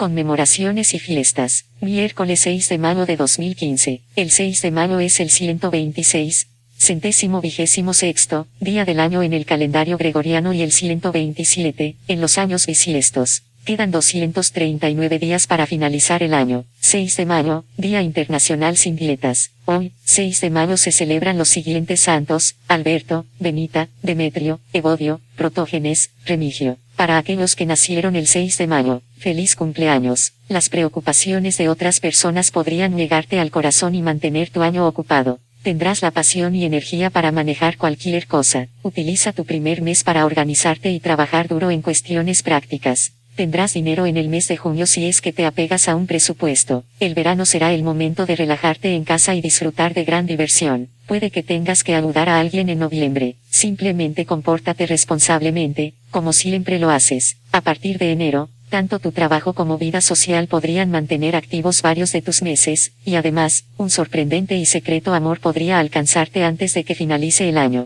Conmemoraciones y fiestas. Miércoles 6 de mayo de 2015. El 6 de mayo es el 126, 126º día del año en el calendario gregoriano y el 127 en los años bisiestos. Quedan 239 días para finalizar el año. 6 de mayo, Día Internacional sin dietas. Hoy, 6 de mayo se celebran los siguientes santos: Alberto, Benita, Demetrio, Evodio, Protógenes, Remigio. Para aquellos que nacieron el 6 de mayo, feliz cumpleaños. Las preocupaciones de otras personas podrían llegarte al corazón y mantener tu año ocupado. Tendrás la pasión y energía para manejar cualquier cosa. Utiliza tu primer mes para organizarte y trabajar duro en cuestiones prácticas. Tendrás dinero en el mes de junio si es que te apegas a un presupuesto. El verano será el momento de relajarte en casa y disfrutar de gran diversión. Puede que tengas que ayudar a alguien en noviembre. Simplemente compórtate responsablemente, como siempre lo haces. A partir de enero, tanto tu trabajo como vida social podrían mantener activos varios de tus meses, y además, un sorprendente y secreto amor podría alcanzarte antes de que finalice el año.